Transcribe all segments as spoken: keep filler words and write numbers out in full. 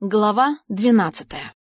Глава двенадцатая.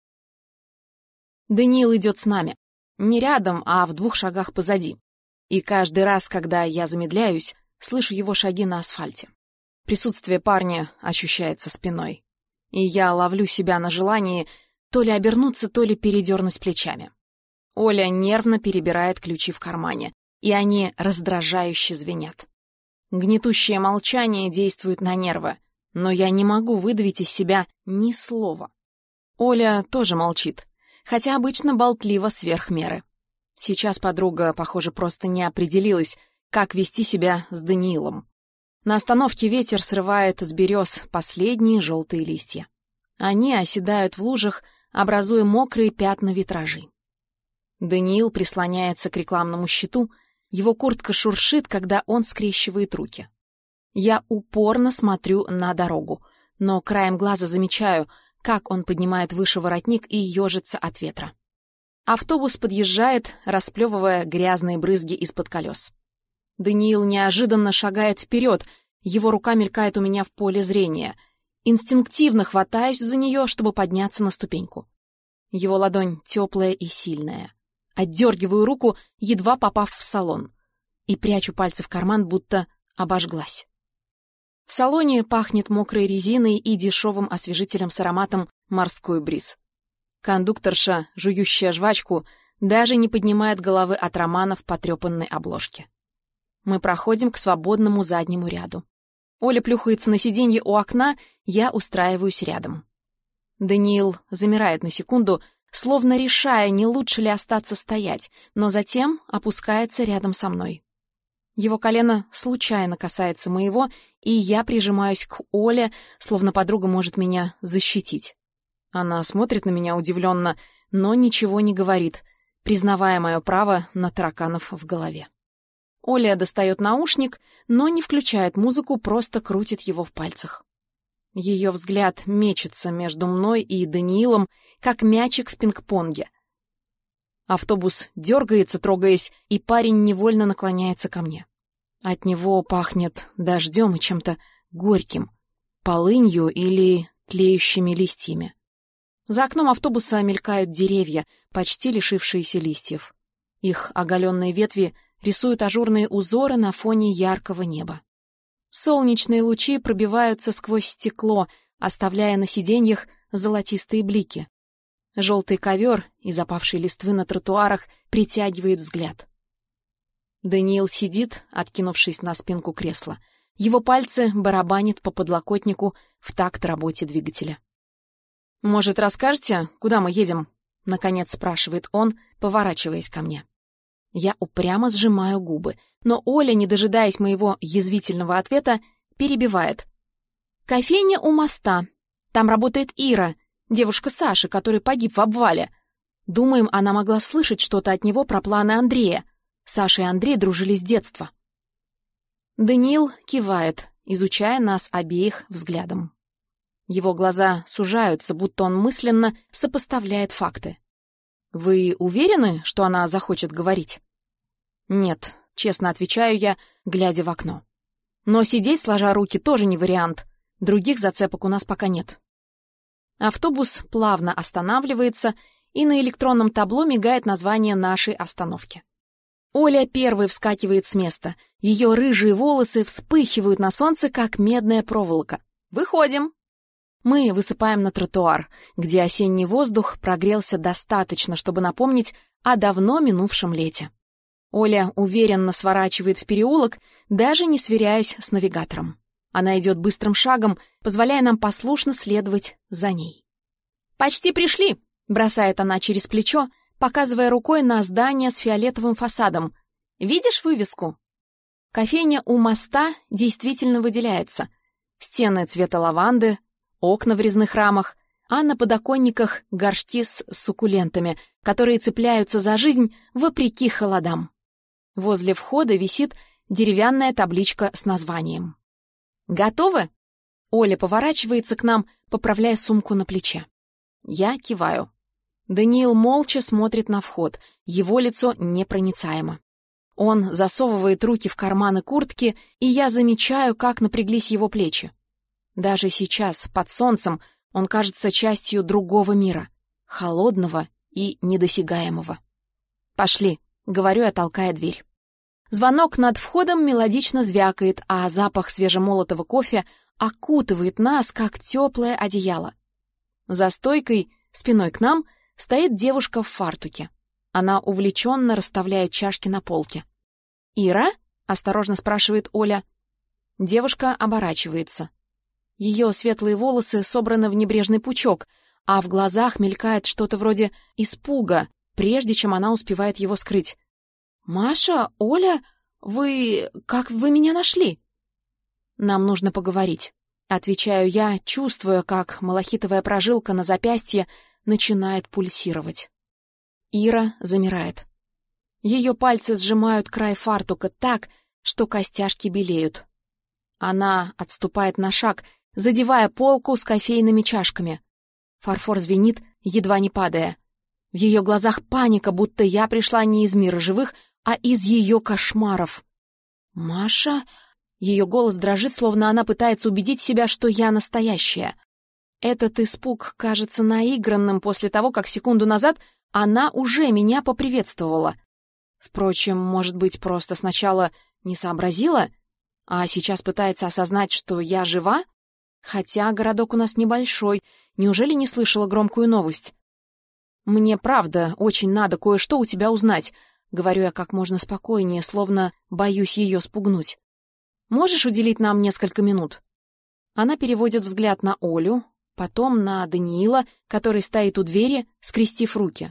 Даниил идет с нами. Не рядом, а в двух шагах позади. И каждый раз, когда я замедляюсь, слышу его шаги на асфальте. Присутствие парня ощущается спиной. И я ловлю себя на желании то ли обернуться, то ли передернуть плечами. Оля нервно перебирает ключи в кармане, и они раздражающе звенят. Гнетущее молчание действует на нервы, но я не могу выдавить из себя ни слова. Оля тоже молчит, хотя обычно болтлива сверх меры. Сейчас подруга, похоже, просто не определилась, как вести себя с Даниилом. На остановке ветер срывает с берез последние желтые листья. Они оседают в лужах, образуя мокрые пятна витражей. Даниил прислоняется к рекламному щиту, его куртка шуршит, когда он скрещивает руки. Я упорно смотрю на дорогу, но краем глаза замечаю, как он поднимает выше воротник и ежится от ветра. Автобус подъезжает, расплевывая грязные брызги из-под колес. Даниил неожиданно шагает вперед, его рука мелькает у меня в поле зрения. Инстинктивно хватаюсь за нее, чтобы подняться на ступеньку. Его ладонь теплая и сильная. Отдергиваю руку, едва попав в салон, и прячу пальцы в карман, будто обожглась. В салоне пахнет мокрой резиной и дешевым освежителем с ароматом «Морской бриз». Кондукторша, жующая жвачку, даже не поднимает головы от романа в потрепанной обложке. Мы проходим к свободному заднему ряду. Оля плюхается на сиденье у окна, я устраиваюсь рядом. Даниил замирает на секунду, словно решая, не лучше ли остаться стоять, но затем опускается рядом со мной. Его колено случайно касается моего, и я прижимаюсь к Оле, словно подруга может меня защитить. Она смотрит на меня удивленно, но ничего не говорит, признавая мое право на тараканов в голове. Оля достает наушник, но не включает музыку, просто крутит его в пальцах. Ее взгляд мечется между мной и Даниилом, как мячик в пинг-понге. Автобус дергается, трогаясь, и парень невольно наклоняется ко мне. От него пахнет дождем и чем-то горьким, полынью или тлеющими листьями. За окном автобуса мелькают деревья, почти лишившиеся листьев. Их оголенные ветви рисуют ажурные узоры на фоне яркого неба. Солнечные лучи пробиваются сквозь стекло, оставляя на сиденьях золотистые блики. Желтый ковер из опавшей листвы на тротуарах притягивает взгляд. Даниил сидит, откинувшись на спинку кресла. Его пальцы барабанят по подлокотнику в такт работе двигателя. «Может, расскажете, куда мы едем?» — наконец спрашивает он, поворачиваясь ко мне. Я упрямо сжимаю губы, но Оля, не дожидаясь моего язвительного ответа, перебивает. «Кофейня у моста. Там работает Ира, девушка Саши, который погиб в обвале. Думаем, она могла слышать что-то от него про планы Андрея. Саша и Андрей дружили с детства». Даниил кивает, изучая нас обеих взглядом. Его глаза сужаются, будто он мысленно сопоставляет факты. «Вы уверены, что она захочет говорить?» «Нет», — честно отвечаю я, глядя в окно. «Но сидеть, сложа руки, тоже не вариант. Других зацепок у нас пока нет». Автобус плавно останавливается, и на электронном табло мигает название нашей остановки. Оля первой вскакивает с места. Ее рыжие волосы вспыхивают на солнце, как медная проволока. «Выходим!» Мы высыпаем на тротуар, где осенний воздух прогрелся достаточно, чтобы напомнить о давно минувшем лете. Оля уверенно сворачивает в переулок, даже не сверяясь с навигатором. Она идет быстрым шагом, позволяя нам послушно следовать за ней. «Почти пришли!» — бросает она через плечо, показывая рукой на здание с фиолетовым фасадом. «Видишь вывеску?» Кофейня у моста действительно выделяется. Стены цвета лаванды, окна в резных рамах, а на подоконниках горшки с суккулентами, которые цепляются за жизнь вопреки холодам. Возле входа висит деревянная табличка с названием. «Готовы?» Оля поворачивается к нам, поправляя сумку на плече. Я киваю. Даниил молча смотрит на вход, его лицо непроницаемо. Он засовывает руки в карманы куртки, и я замечаю, как напряглись его плечи. Даже сейчас, под солнцем, Он кажется частью другого мира, холодного и недосягаемого. «Пошли», — говорю я, толкая дверь. Звонок над входом мелодично звякает, а запах свежемолотого кофе окутывает нас, как теплое одеяло. За стойкой, спиной к нам, стоит девушка в фартуке. Она увлеченно расставляет чашки на полке. «Ира?» — осторожно спрашивает Оля. Девушка оборачивается. Ее светлые волосы собраны в небрежный пучок, а в глазах мелькает что-то вроде испуга, прежде чем она успевает его скрыть. «Маша, Оля, вы... как вы меня нашли?» «Нам нужно поговорить», — отвечаю я, чувствуя, как малахитовая прожилка на запястье начинает пульсировать. Ира замирает. Ее пальцы сжимают край фартука так, что костяшки белеют. Она отступает на шаг, задевая полку с кофейными чашками. Фарфор звенит, едва не падая. В ее глазах паника, будто я пришла не из мира живых, а из ее кошмаров. «Маша?» Ее голос дрожит, словно она пытается убедить себя, что я настоящая. Этот испуг кажется наигранным после того, как секунду назад она уже меня поприветствовала. Впрочем, может быть, просто сначала не сообразила, а сейчас пытается осознать, что я жива? Хотя городок у нас небольшой, неужели не слышала громкую новость? «Мне, правда, очень надо кое-что у тебя узнать», — говорю я как можно спокойнее, словно боюсь ее спугнуть. «Можешь уделить нам несколько минут?» Она переводит взгляд на Олю, потом на Даниила, который стоит у двери, скрестив руки.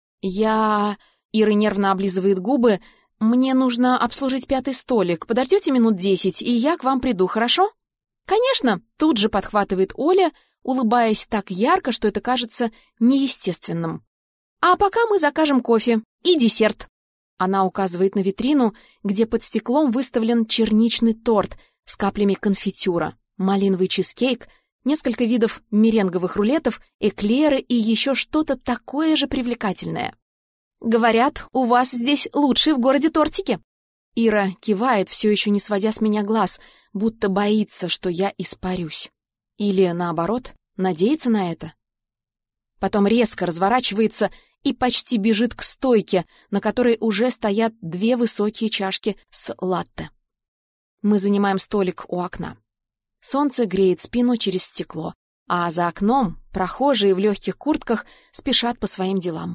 «Я...» — Ира нервно облизывает губы. «Мне нужно обслужить пятый столик. Подождете минут десять, и я к вам приду, хорошо?» «Конечно!» — тут же подхватывает Оля, улыбаясь так ярко, что это кажется неестественным. «А пока мы закажем кофе и десерт». Она указывает на витрину, где под стеклом выставлен черничный торт с каплями конфитюра, малиновый чизкейк, несколько видов меренговых рулетов, эклеры и еще что-то такое же привлекательное. «Говорят, у вас здесь лучшие в городе тортики». Ира кивает, все еще не сводя с меня глаз, будто боится, что я испарюсь. Или, наоборот, надеется на это. Потом резко разворачивается и почти бежит к стойке, на которой уже стоят две высокие чашки с латте. Мы занимаем столик у окна. Солнце греет спину через стекло, а за окном прохожие в легких куртках спешат по своим делам.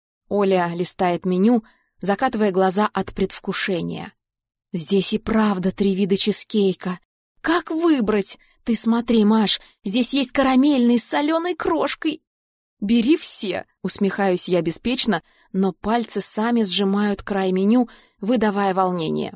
Оля листает меню, закатывая глаза от предвкушения. «Здесь и правда три вида чизкейка. Как выбрать? Ты смотри, Маш, здесь есть карамельный с соленой крошкой». «Бери все», — усмехаюсь я беспечно, но пальцы сами сжимают край меню, выдавая волнение.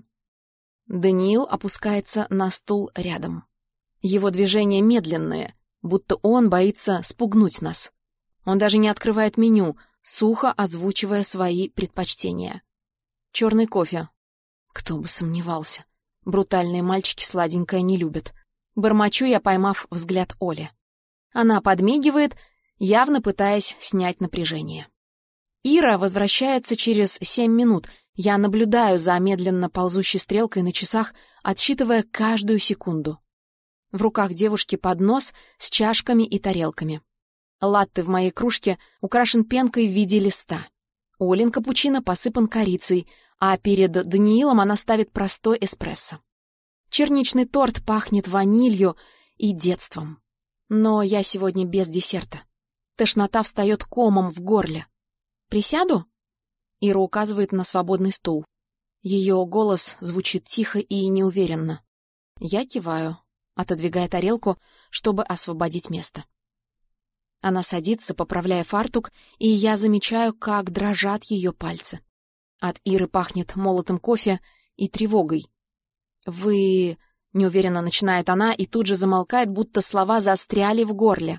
Даниил опускается на стул рядом. Его движения медленные, будто он боится спугнуть нас. Он даже не открывает меню, сухо озвучивая свои предпочтения. Черный кофе. Кто бы сомневался. Брутальные мальчики сладенькое не любят. Бормочу я, поймав взгляд Оли. Она подмигивает, явно пытаясь снять напряжение. Ира возвращается через семь минут. Я наблюдаю за медленно ползущей стрелкой на часах, отсчитывая каждую секунду. В руках девушки поднос с чашками и тарелками. Латте в моей кружке украшен пенкой в виде листа. Олин капучино посыпан корицей, а перед Даниилом она ставит простой эспрессо. Черничный торт пахнет ванилью и детством. Но я сегодня без десерта. Тошнота встает комом в горле. «Присяду?» Ира указывает на свободный стул. Ее голос звучит тихо и неуверенно. Я киваю, отодвигая тарелку, чтобы освободить место. Она садится, поправляя фартук, и я замечаю, как дрожат ее пальцы. От Иры пахнет молотым кофе и тревогой. «Вы...» — неуверенно начинает она и тут же замолкает, будто слова застряли в горле.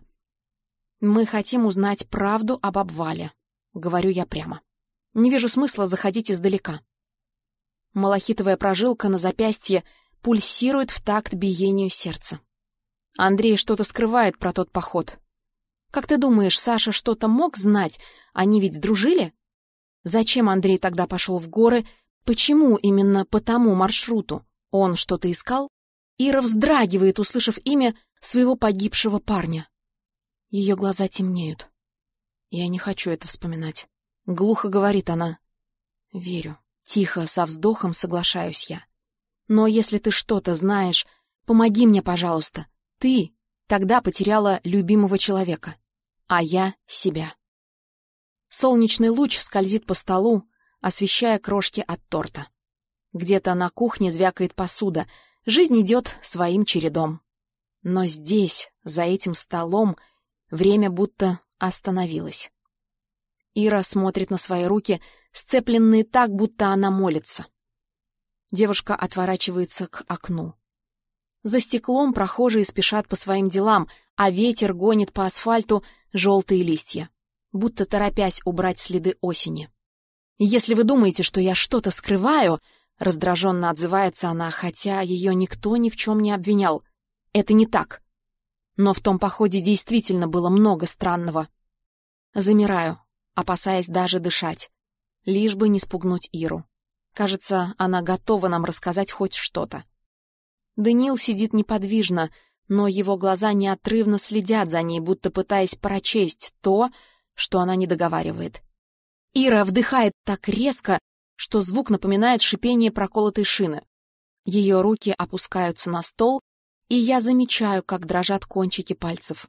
«Мы хотим узнать правду об обвале», — говорю я прямо. Не вижу смысла заходить издалека. Малахитовая прожилка на запястье пульсирует в такт биению сердца. Андрей что-то скрывает про тот поход. Как ты думаешь, Саша что-то мог знать? Они ведь дружили? Зачем Андрей тогда пошел в горы? Почему именно по тому маршруту? Он что-то искал? Ира вздрагивает, услышав имя своего погибшего парня. Ее глаза темнеют. Я не хочу это вспоминать. Глухо говорит она. Верю. Тихо, со вздохом соглашаюсь я. Но если ты что-то знаешь, помоги мне, пожалуйста. Ты тогда потеряла любимого человека, а я — себя. Солнечный луч скользит по столу, освещая крошки от торта. Где-то на кухне звякает посуда, жизнь идет своим чередом. Но здесь, за этим столом, время будто остановилось. Ира смотрит на свои руки, сцепленные так, будто она молится. Девушка отворачивается к окну. За стеклом прохожие спешат по своим делам, а ветер гонит по асфальту желтые листья, будто торопясь убрать следы осени. «Если вы думаете, что я что-то скрываю...» — раздраженно отзывается она, хотя ее никто ни в чем не обвинял. «Это не так. Но в том походе действительно было много странного». Замираю, опасаясь даже дышать, лишь бы не спугнуть Иру. Кажется, она готова нам рассказать хоть что-то. Даниил сидит неподвижно, но его глаза неотрывно следят за ней, будто пытаясь прочесть то, что она не договаривает. Ира вдыхает так резко, что звук напоминает шипение проколотой шины. Ее руки опускаются на стол, и я замечаю, как дрожат кончики пальцев.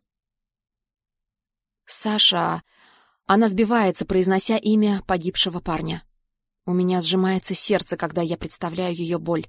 «Саша...» Она сбивается, произнося имя погибшего парня. У меня сжимается сердце, когда я представляю ее боль.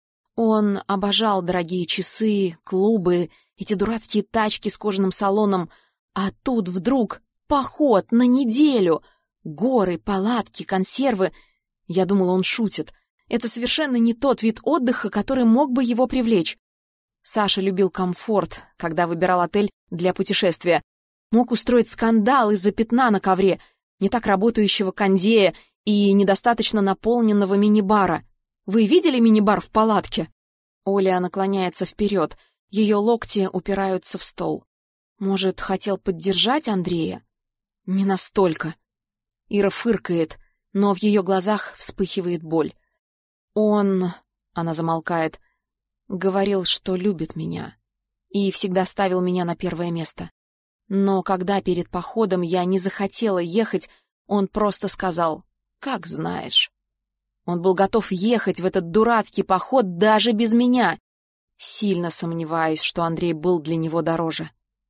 Он обожал дорогие часы, клубы, эти дурацкие тачки с кожаным салоном, а тут вдруг поход на неделю, горы, палатки, консервы. Я думала, он шутит. Это совершенно не тот вид отдыха, который мог бы его привлечь. Саша любил комфорт, когда выбирал отель для путешествия. Мог устроить скандал из-за пятна на ковре, не так работающего кондея и недостаточно наполненного мини-бара. Вы видели мини-бар в палатке? Оля наклоняется вперед, ее локти упираются в стол. Может, хотел поддержать Андрея? Не настолько. Ира фыркает, но в ее глазах вспыхивает боль. Он, она замолкает, говорил, что любит меня и всегда ставил меня на первое место. Но когда перед походом я не захотела ехать, он просто сказал: «Как знаешь». Он был готов ехать в этот дурацкий поход даже без меня. Сильно сомневаюсь, что Андрей был для него дороже.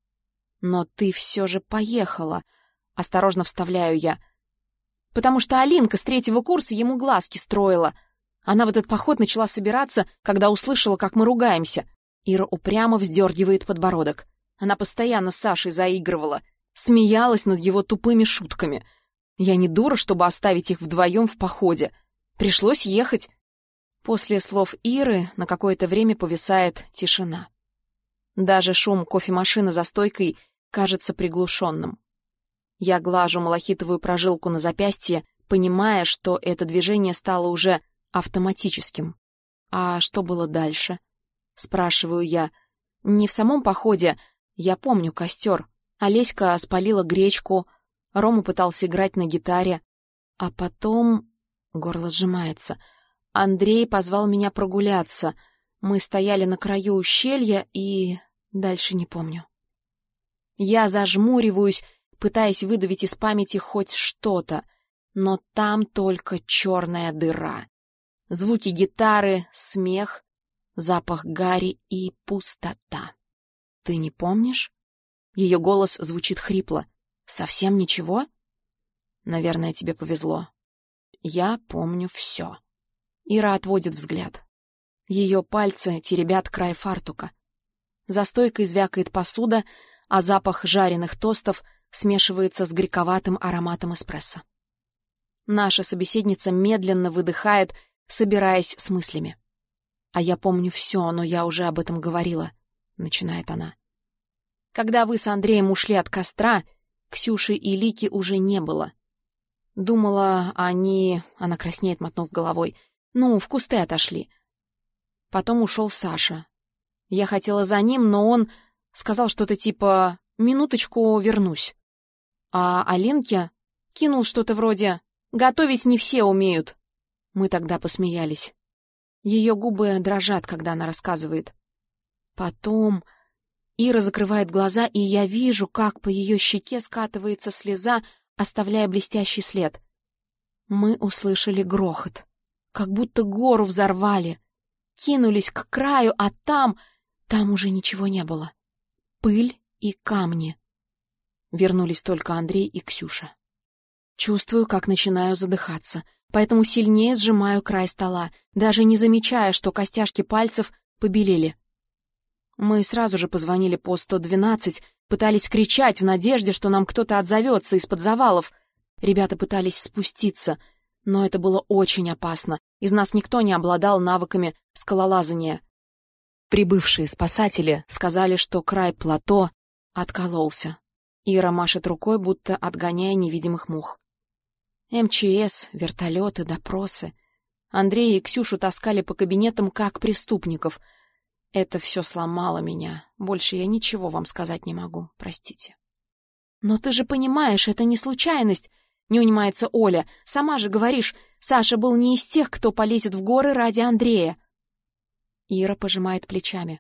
«Но ты все же поехала», — осторожно вставляю я. «Потому что Алинка с третьего курса ему глазки строила. Она в этот поход начала собираться, когда услышала, как мы ругаемся». Ира упрямо вздергивает подбородок. Она постоянно с Сашей заигрывала, смеялась над его тупыми шутками. Я не дура, чтобы оставить их вдвоем в походе. Пришлось ехать. После слов Иры на какое-то время повисает тишина. Даже шум кофемашины за стойкой кажется приглушенным. Я глажу малахитовую прожилку на запястье, понимая, что это движение стало уже автоматическим. «А что было дальше?» — спрашиваю я. «Не в самом походе. Я помню костер. Олеська спалила гречку, Рома пытался играть на гитаре. А потом...» Горло сжимается. «Андрей позвал меня прогуляться. Мы стояли на краю ущелья и... дальше не помню». Я зажмуриваюсь, пытаясь выдавить из памяти хоть что-то, но там только черная дыра. Звуки гитары, смех, запах гари и пустота. «Ты не помнишь?» Ее голос звучит хрипло. «Совсем ничего?» «Наверное, тебе повезло. Я помню все». Ира отводит взгляд. Ее пальцы теребят край фартука. За стойкой звякает посуда, а запах жареных тостов смешивается с горьковатым ароматом эспрессо. Наша собеседница медленно выдыхает, собираясь с мыслями. «А я помню все, но я уже об этом говорила», — начинает она. «Когда вы с Андреем ушли от костра, Ксюши и Лики уже не было. Думала, они...» — она краснеет, мотнув головой. «Ну, в кусты отошли. Потом ушел Саша. Я хотела за ним, но он сказал что-то типа «минуточку, вернусь». А Алинке кинул что-то вроде «готовить не все умеют». Мы тогда посмеялись. Ее губы дрожат, когда она рассказывает. Потом... Ира закрывает глаза, и я вижу, как по ее щеке скатывается слеза, оставляя блестящий след. Мы услышали грохот, как будто гору взорвали. Кинулись к краю, а там... Там уже ничего не было. Пыль и камни. Вернулись только Андрей и Ксюша. Чувствую, как начинаю задыхаться, поэтому сильнее сжимаю край стола, даже не замечая, что костяшки пальцев побелели. Мы сразу же позвонили по сто двенадцать, пытались кричать в надежде, что нам кто-то отзовется из-под завалов. Ребята пытались спуститься, но это было очень опасно. Из нас никто не обладал навыками скалолазания. Прибывшие спасатели сказали, что край плато откололся. Ира машет рукой, будто отгоняя невидимых мух. эм че эс, вертолеты, допросы. Андрея и Ксюшу таскали по кабинетам как преступников. Это все сломало меня. Больше я ничего вам сказать не могу, простите. «Но ты же понимаешь, это не случайность», — не унимается Оля. «Сама же говоришь, Саша был не из тех, кто полезет в горы ради Андрея». Ира пожимает плечами.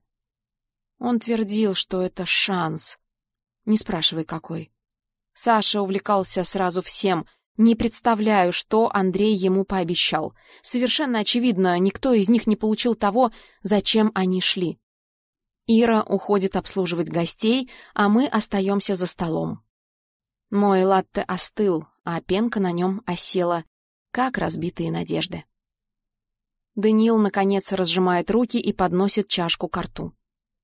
Он твердил, что это шанс. Не спрашивай, какой. Саша увлекался сразу всем. Не представляю, что Андрей ему пообещал. Совершенно очевидно, никто из них не получил того, зачем они шли. Ира уходит обслуживать гостей, а мы остаемся за столом. Мой латте остыл, а пенка на нем осела, как разбитые надежды. Даниил, наконец, разжимает руки и подносит чашку ко рту.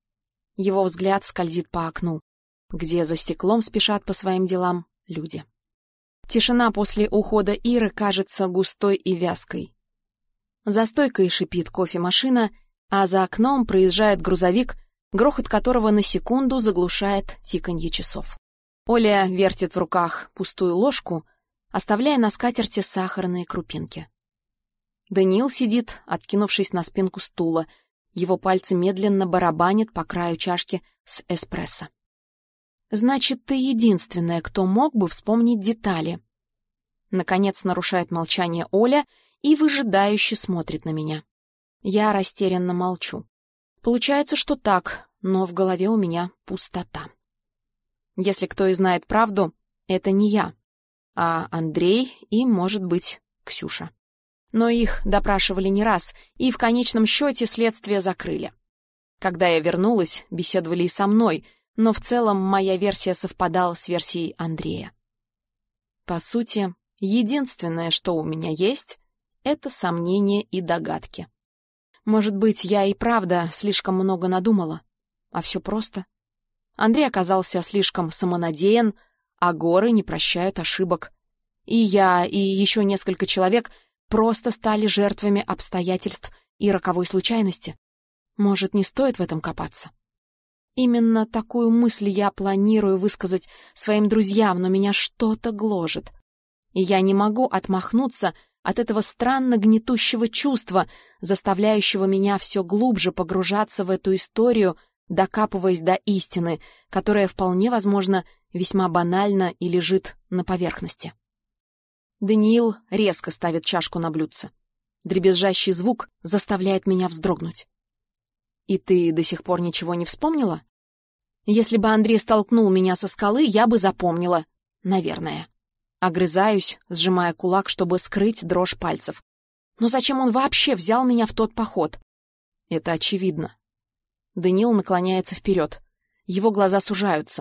Его взгляд скользит по окну, где за стеклом спешат по своим делам люди. Тишина после ухода Иры кажется густой и вязкой. За стойкой шипит кофемашина, а за окном проезжает грузовик, грохот которого на секунду заглушает тиканье часов. Оля вертит в руках пустую ложку, оставляя на скатерти сахарные крупинки. Даниил сидит, откинувшись на спинку стула. Его пальцы медленно барабанят по краю чашки с эспрессо. «Значит, ты единственная, кто мог бы вспомнить детали». Наконец нарушает молчание Оля и выжидающе смотрит на меня. Я растерянно молчу. Получается, что так, но в голове у меня пустота. Если кто и знает правду, это не я, а Андрей и, может быть, Ксюша. Но их допрашивали не раз, и в конечном счете следствие закрыли. Когда я вернулась, беседовали и со мной, но в целом моя версия совпадала с версией Андрея. По сути, единственное, что у меня есть, это сомнения и догадки. Может быть, я и правда слишком много надумала, а все просто. Андрей оказался слишком самонадеян, а горы не прощают ошибок. И я, и еще несколько человек просто стали жертвами обстоятельств и роковой случайности. Может, не стоит в этом копаться? Именно такую мысль я планирую высказать своим друзьям, но меня что-то гложет. И я не могу отмахнуться от этого странно гнетущего чувства, заставляющего меня все глубже погружаться в эту историю, докапываясь до истины, которая вполне возможно весьма банальна и лежит на поверхности. Даниил резко ставит чашку на блюдце. Дребезжащий звук заставляет меня вздрогнуть. «И ты до сих пор ничего не вспомнила?» «Если бы Андрей столкнул меня со скалы, я бы запомнила. Наверное». Огрызаюсь, сжимая кулак, чтобы скрыть дрожь пальцев. «Но зачем он вообще взял меня в тот поход?» «Это очевидно». Даниил наклоняется вперед. Его глаза сужаются.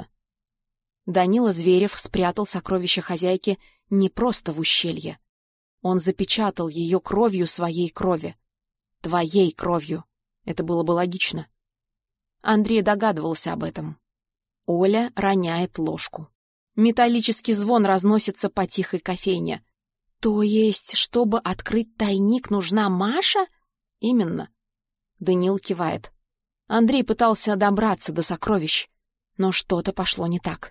Данила Зверев спрятал сокровища хозяйки не просто в ущелье. Он запечатал ее кровью своей крови. Твоей кровью. Это было бы логично. Андрей догадывался об этом. Оля роняет ложку. Металлический звон разносится по тихой кофейне. То есть, чтобы открыть тайник, нужна Маша? Именно. Даниил кивает. Андрей пытался добраться до сокровищ, но что-то пошло не так.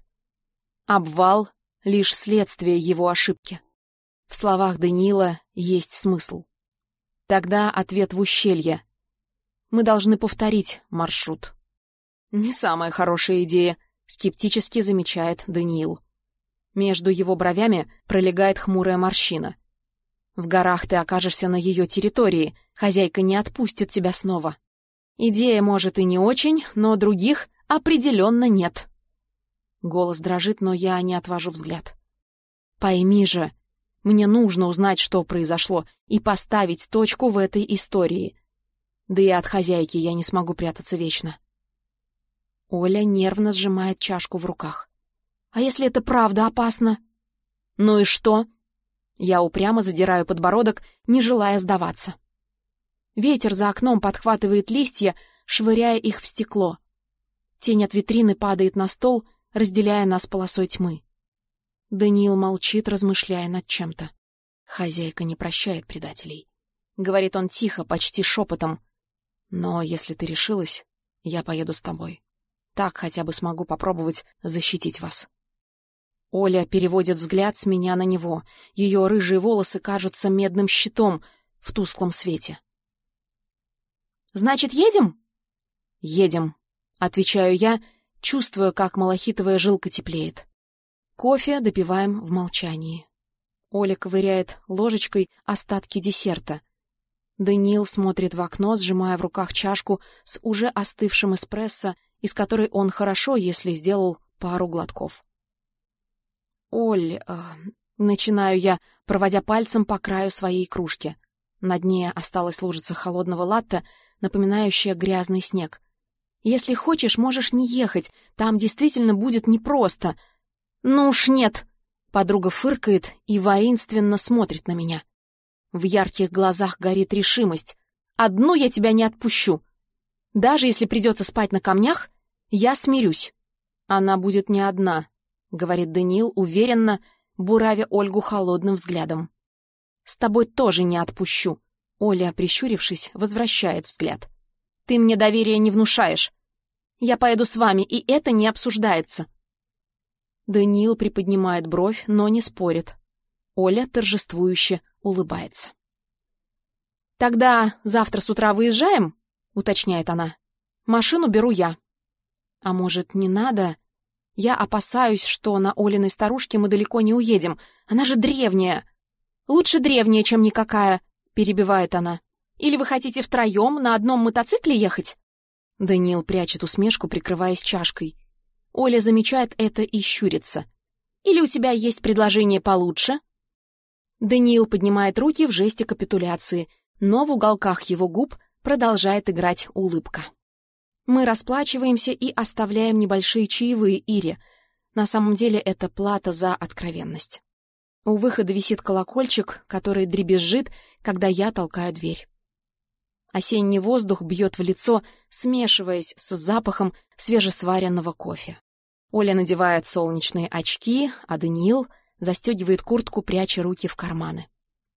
Обвал — лишь следствие его ошибки. В словах Даниила есть смысл. Тогда ответ в ущелье. Мы должны повторить маршрут. Не самая хорошая идея, скептически замечает Даниил. Между его бровями пролегает хмурая морщина. В горах ты окажешься на ее территории, хозяйка не отпустит тебя снова. Идея, может, и не очень, но других определенно нет. Голос дрожит, но я не отвожу взгляд. Пойми же, мне нужно узнать, что произошло, и поставить точку в этой истории. Да и от хозяйки я не смогу прятаться вечно. Оля нервно сжимает чашку в руках. А если это правда опасно? Ну и что? Я упрямо задираю подбородок, не желая сдаваться. Ветер за окном подхватывает листья, швыряя их в стекло. Тень от витрины падает на стол, разделяя нас полосой тьмы. Даниил молчит, размышляя над чем-то. «Хозяйка не прощает предателей», — говорит он тихо, почти шепотом. «Но если ты решилась, я поеду с тобой. Так хотя бы смогу попробовать защитить вас». Оля переводит взгляд с меня на него. Ее рыжие волосы кажутся медным щитом в тусклом свете. «Значит, едем?» «Едем», — отвечаю я, чувствуя, как малахитовая жилка теплеет. Кофе допиваем в молчании. Оля ковыряет ложечкой остатки десерта. Даниил смотрит в окно, сжимая в руках чашку с уже остывшим эспрессо, из которой он хорошо, если сделал пару глотков. «Оль...» э, — начинаю я, проводя пальцем по краю своей кружки. На дне осталась лужица холодного латте, напоминающая грязный снег. «Если хочешь, можешь не ехать, там действительно будет непросто». «Ну уж нет!» — подруга фыркает и воинственно смотрит на меня. В ярких глазах горит решимость. «Одну я тебя не отпущу. Даже если придется спать на камнях, я смирюсь». «Она будет не одна», — говорит Даниил уверенно, буравя Ольгу холодным взглядом. «С тобой тоже не отпущу». Оля, прищурившись, возвращает взгляд. «Ты мне доверия не внушаешь. Я поеду с вами, и это не обсуждается». Даниил приподнимает бровь, но не спорит. Оля торжествующе улыбается. «Тогда завтра с утра выезжаем?» — уточняет она. «Машину беру я». «А может, не надо? Я опасаюсь, что на Олиной старушке мы далеко не уедем. Она же древняя». «Лучше древняя, чем никакая», — перебивает она. «Или вы хотите втроем на одном мотоцикле ехать?» Даниил прячет усмешку, прикрываясь чашкой. Оля замечает это и щурится. «Или у тебя есть предложение получше?» Даниил поднимает руки в жесте капитуляции, но в уголках его губ продолжает играть улыбка. Мы расплачиваемся и оставляем небольшие чаевые Ире. На самом деле это плата за откровенность. У выхода висит колокольчик, который дребезжит, когда я толкаю дверь. Осенний воздух бьет в лицо, смешиваясь с запахом свежесваренного кофе. Оля надевает солнечные очки, а Даниил застегивает куртку, пряча руки в карманы.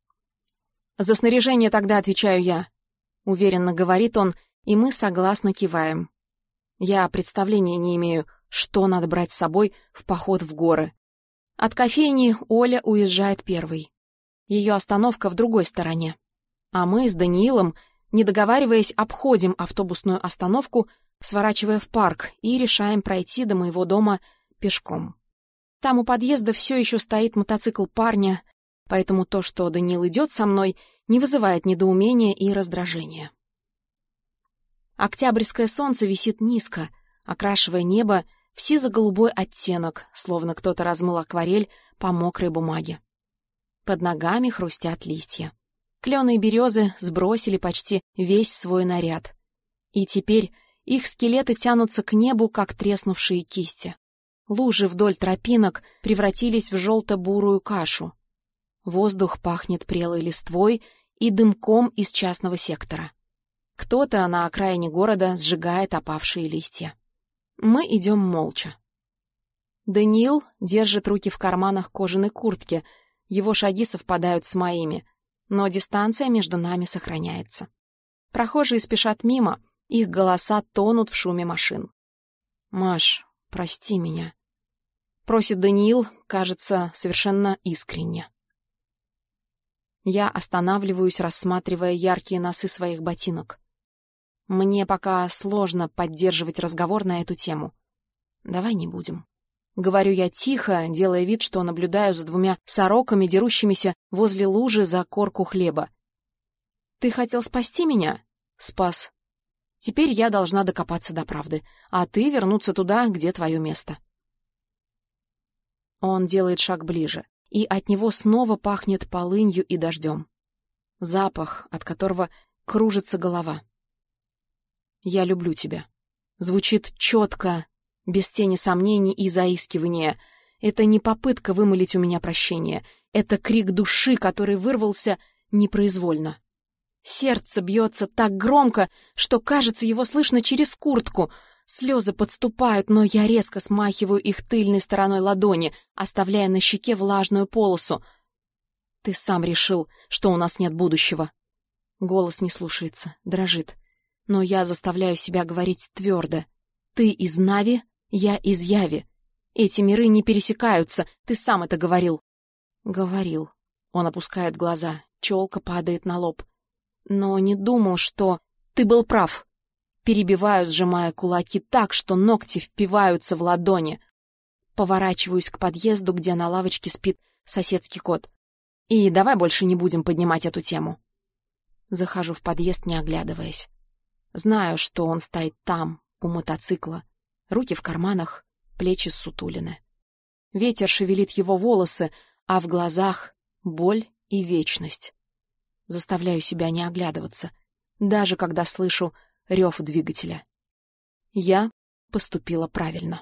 «За снаряжение тогда отвечаю я», — уверенно говорит он, и мы согласно киваем. Я представления не имею, что надо брать с собой в поход в горы. От кофейни Оля уезжает первой. Ее остановка в другой стороне. А мы с Даниилом, не договариваясь, обходим автобусную остановку, сворачивая в парк, и решаем пройти до моего дома пешком. Там у подъезда все еще стоит мотоцикл парня, поэтому то, что Даниил идет со мной, не вызывает недоумения и раздражения. Октябрьское солнце висит низко, окрашивая небо в сизо-голубой оттенок, словно кто-то размыл акварель по мокрой бумаге. Под ногами хрустят листья. Клены и березы сбросили почти весь свой наряд. И теперь их скелеты тянутся к небу, как треснувшие кисти. Лужи вдоль тропинок превратились в желто-бурую кашу. Воздух пахнет прелой листвой и дымком из частного сектора. Кто-то на окраине города сжигает опавшие листья. Мы идем молча. Даниил держит руки в карманах кожаной куртки, его шаги совпадают с моими, но дистанция между нами сохраняется. Прохожие спешат мимо, их голоса тонут в шуме машин. «Маш, прости меня», — просит Даниил, кажется, совершенно искренне. Я останавливаюсь, рассматривая яркие носы своих ботинок. Мне пока сложно поддерживать разговор на эту тему. Давай не будем. Говорю я тихо, делая вид, что наблюдаю за двумя сороками, дерущимися возле лужи за корку хлеба. Ты хотел спасти меня? Спас. Теперь я должна докопаться до правды, а ты вернуться туда, где твое место. Он делает шаг ближе, и от него снова пахнет полынью и дождем. Запах, от которого кружится голова. «Я люблю тебя». Звучит четко, без тени сомнений и заискивания. Это не попытка вымолить у меня прощение. Это крик души, который вырвался непроизвольно. Сердце бьется так громко, что, кажется, его слышно через куртку. Слезы подступают, но я резко смахиваю их тыльной стороной ладони, оставляя на щеке влажную полосу. «Ты сам решил, что у нас нет будущего». Голос не слушается, дрожит. Но я заставляю себя говорить твердо. «Ты из Нави, я из Яви. Эти миры не пересекаются, ты сам это говорил». «Говорил». Он опускает глаза, челка падает на лоб. «Но не думал, что...» «Ты был прав». Перебиваю, сжимая кулаки так, что ногти впиваются в ладони. Поворачиваюсь к подъезду, где на лавочке спит соседский кот. И давай больше не будем поднимать эту тему. Захожу в подъезд, не оглядываясь. Знаю, что он стоит там, у мотоцикла. Руки в карманах, плечи ссутулины. Ветер шевелит его волосы, а в глазах боль и вечность. Заставляю себя не оглядываться, даже когда слышу рев двигателя. Я поступила правильно.